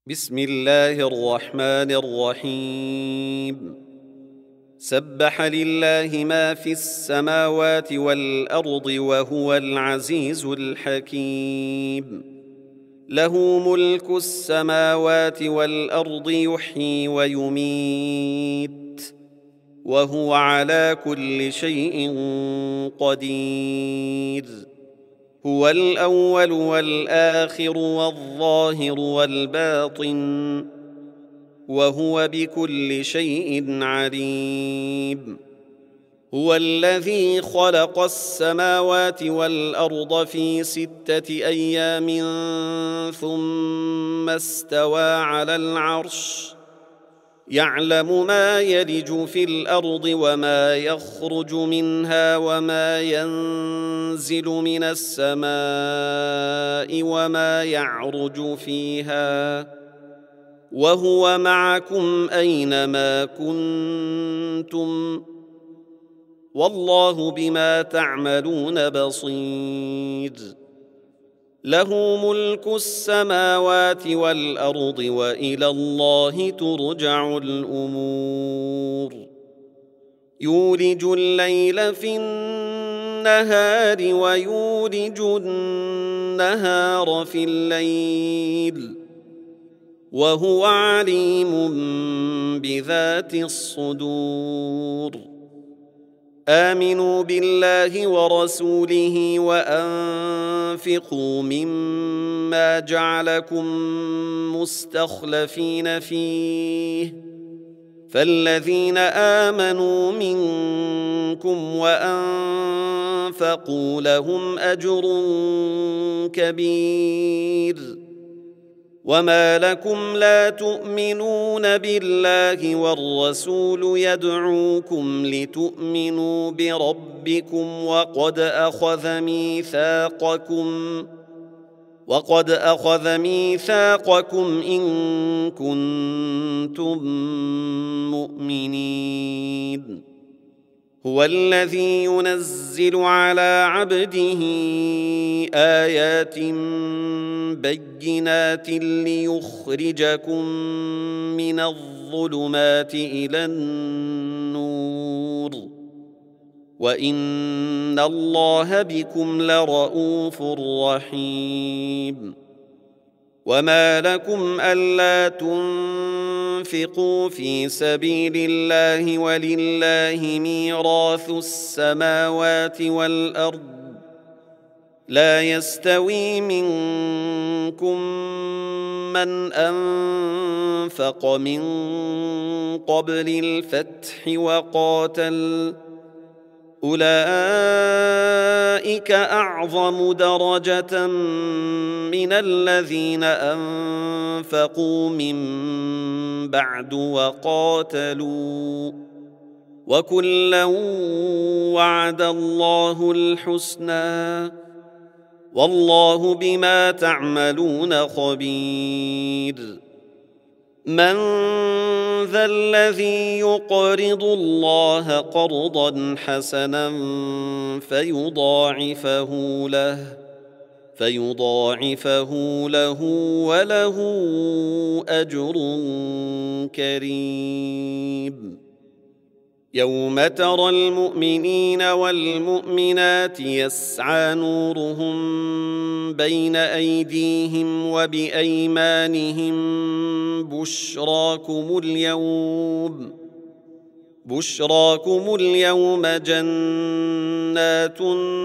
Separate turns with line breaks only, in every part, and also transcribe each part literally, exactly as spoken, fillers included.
بسم الله الرحمن الرحيم. سبح لله ما في السماوات والأرض وهو العزيز الحكيم. له ملك السماوات والأرض يحيي ويميت وهو على كل شيء قدير. هو الأول والآخر والظاهر والباطن وهو بكل شيء عليم. هو الذي خلق السماوات والأرض في ستة أيام ثم استوى على العرش يعلم ما يلج في الأرض وما يخرج منها وما ينزل من السماء وما يعرج فيها وهو معكم أينما كنتم والله بما تعملون بصير. له ملك السماوات والأرض وإلى الله ترجع الأمور. يولج الليل في النهار ويولج النهار في الليل وهو عليم بذات الصدور. آمنوا بالله ورسوله وأنفقوا مما جعلكم مستخلفين فيه فالذين آمنوا منكم وأنفقوا لهم أجر كبير. وما لكم لا تؤمنون بالله والرسول يدعوكم لتؤمنوا بربكم وقد أخذ ميثاقكم وقد أخذ ميثاقكم إن كنتم مؤمنين. هو الذي ينزل على عبده آيات بينات ليخرجكم من الظلمات إلى النور وإن الله بكم لرءوف رحيم. وما لكم ألا تنفقوا في سبيل الله ولله ميراث السماوات والأرض لا يستوي منكم من أنفق من قبل الفتح وقاتل أولئك أعظم درجة من الذين أنفقوا من بعد وقاتلوا وكلا وعد الله الحسنى والله بما تعملون خبير. من ذا الذي يقرض الله قرضا حسنا فيضاعفه له فيضاعفه له وله أجر كريم. يوم ترى المؤمنين والمؤمنات يسعى نورهم بين أيديهم وبأيمانهم بشراكم اليوم بشراكم اليوم جنات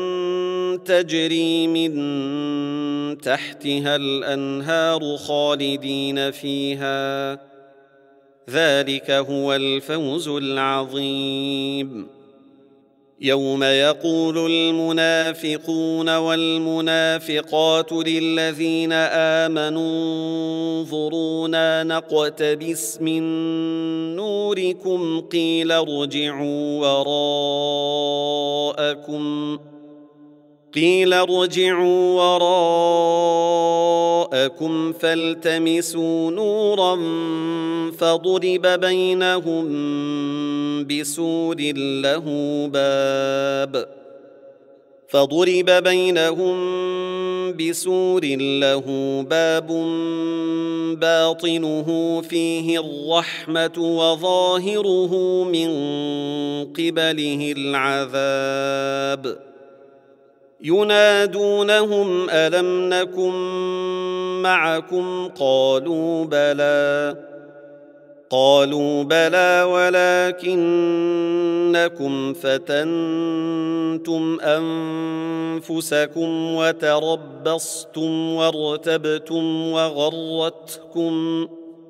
تجري من تحتها الأنهار خالدين فيها ذلك هو الفوز العظيم. يوم يقول المنافقون والمنافقات للذين آمنوا انظرونا نقتبس من نوركم قيل ارجعوا وراءكم قيل ارجعوا وراءكم فالتمسوا نورا فضرب بينهم بسور له باب فضرب بينهم بسور له باب باطنه فيه الرحمة وظاهره من قبله العذاب ينادونهم ألم نكن معكم قالوا بلى قالوا بلى ولكنكم فتنتم أنفسكم وتربصتم وارتبتم وغرتكم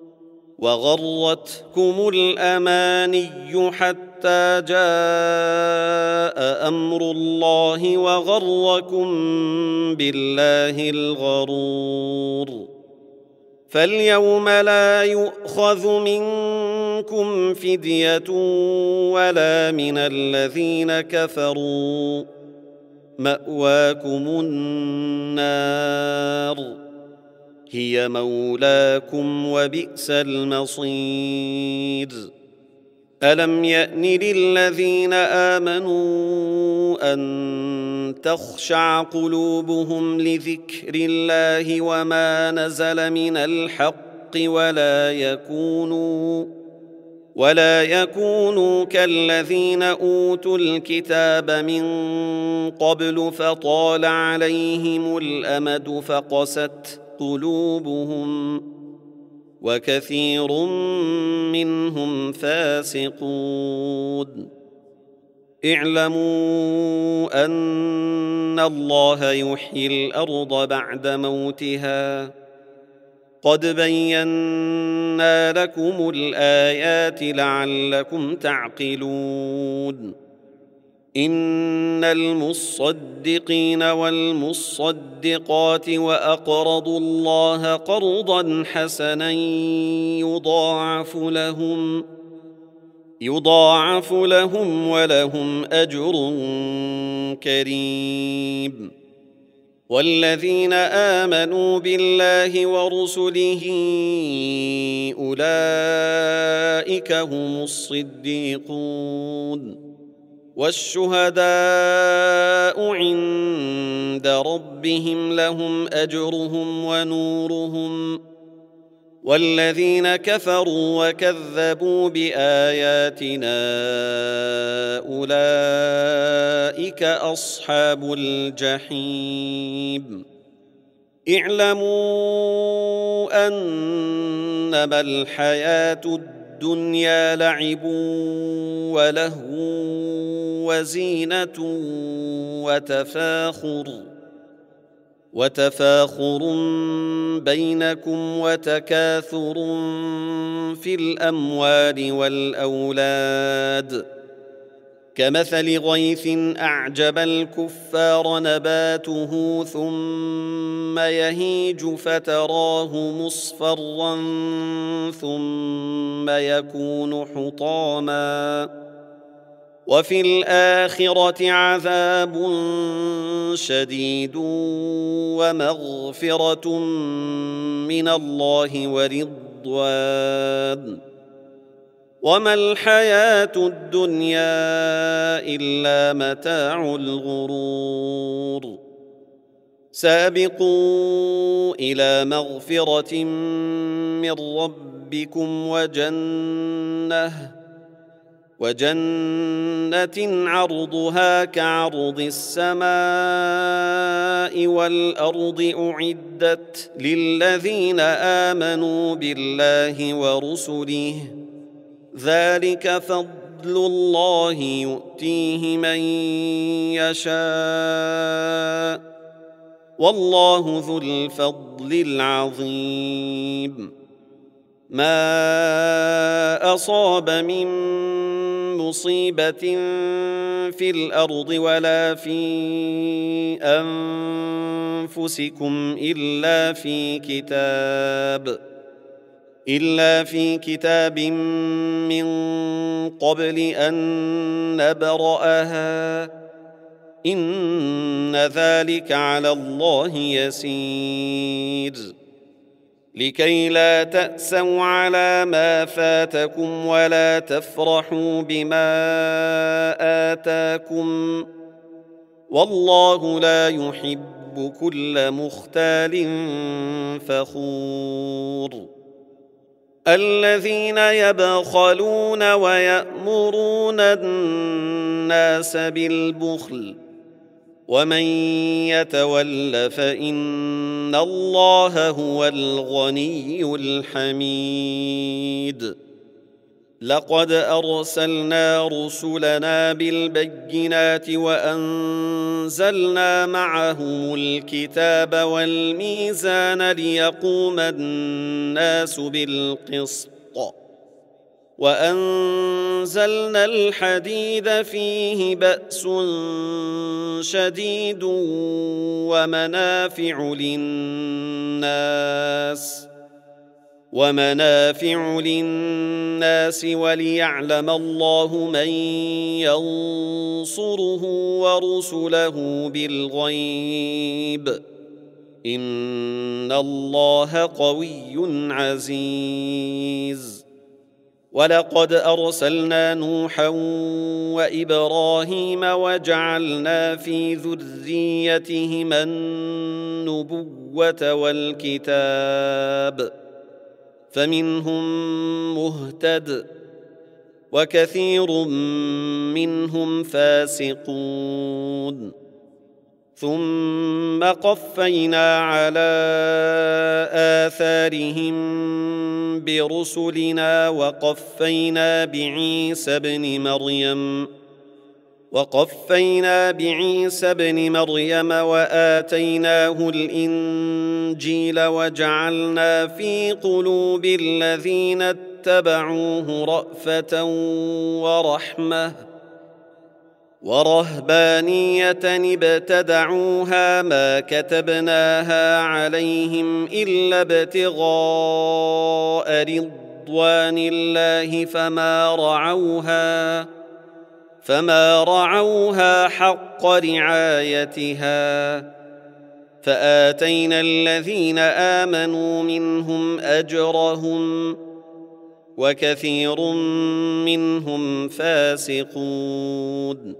وغرتكم الأماني حتى جاء أمر الله وغركم بالله الغرور فاليوم لا يؤخذ منكم فدية ولا من الذين كفروا مأواكم النار هي مولاكم وبئس المصير ألم يأن للذين آمنوا أن تخشع قلوبهم لذكر الله وما نزل من الحق ولا يكونوا ولا يكونوا كالذين أوتوا الكتاب من قبل فطال عليهم الأمد فقست قلوبهم وكثير منهم فاسقون اعلموا أن الله يحيي الأرض بعد موتها قد بينا لكم الآيات لعلكم تعقلون إن المصدقين والمصدقات وأقرضوا الله قرضا حسنا يضاعف لهم يضاعف لهم ولهم أجر كريم والذين آمنوا بالله ورسله أولئك هم الصديقون والشهداء عند ربهم لهم أجرهم ونورهم والذين كفروا وكذبوا بآياتنا أولئك أصحاب الجحيم اعلموا أنما الحياة الدنيا لعب ولهو وزينة وتفاخر وتفاخر بينكم وتكاثر في الأموال والأولاد كمثل غيث أعجب الكفار نباته ثم يهيج فتراه مصفرا ثم يكون حطاما وفي الآخرة عذاب شديد ومغفرة من الله ورضوان وما الحياة الدنيا إلا متاع الغرور سابقوا إلى مغفرة من ربكم وجنة وجنة عرضها كعرض السماء والأرض أعدت للذين آمنوا بالله ورسله ذلك فضل الله يؤتيه من يشاء والله ذو الفضل العظيم ما أصاب من مصيبة في الأرض ولا في أنفسكم إلا في كتاب إلا في كتاب من قبل أن نبرأها إن ذلك على الله يسير لكي لا تأسوا على ما فاتكم ولا تفرحوا بما آتاكم والله لا يحب كل مختال فخور الذين يبخلون ويأمرون الناس بالبخل ومن يتول فإن الله هو الغني الحميد لقد أرسلنا رسلنا بالبينات وأنزلنا معهم الكتاب والميزان ليقوم الناس بالقسط وأنزلنا الحديد فيه بأس شديد ومنافع للناس ومنافع للناس وليعلم الله من ينصره ورسله بالغيب إن الله قوي عزيز ولقد أرسلنا نوحا وإبراهيم وجعلنا في ذريتهما النبوة والكتاب فمنهم مهتد وكثير منهم فاسقون ثم قفينا على آثارهم برسلنا وقفينا بعيسى ابن مريم وقفينا بعيسى ابن مريم وآتيناه الإنجيل وجعلنا في قلوب الذين اتبعوه رأفة ورحمة ورهبانية ابتدعوها ما كتبناها عليهم إلا ابتغاء رضوان الله فما رعوها فما رعوها حق رعايتها فآتينا الذين آمنوا منهم أجرهم وكثير منهم فاسقون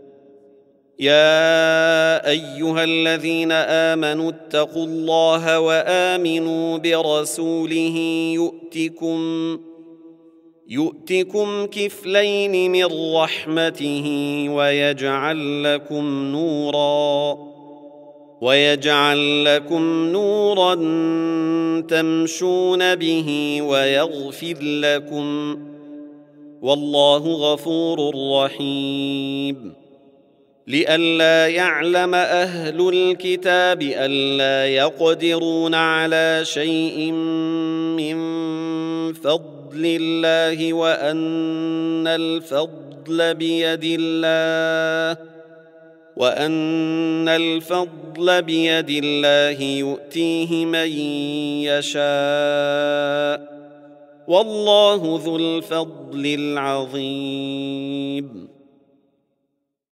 يا أيها الذين آمنوا اتقوا الله وآمنوا برسوله يؤتكم يؤتكم كفلين من رحمته ويجعل لكم نورا ويجعل لكم نورا تمشون به ويغفر لكم والله غفور رحيم لئلا يعلم أهل الكتاب ألا يقدرون على شيء من فضل الله وأن الفضل بيد الله وأن الفضل بيد الله يؤتيه من يشاء والله ذو الفضل العظيم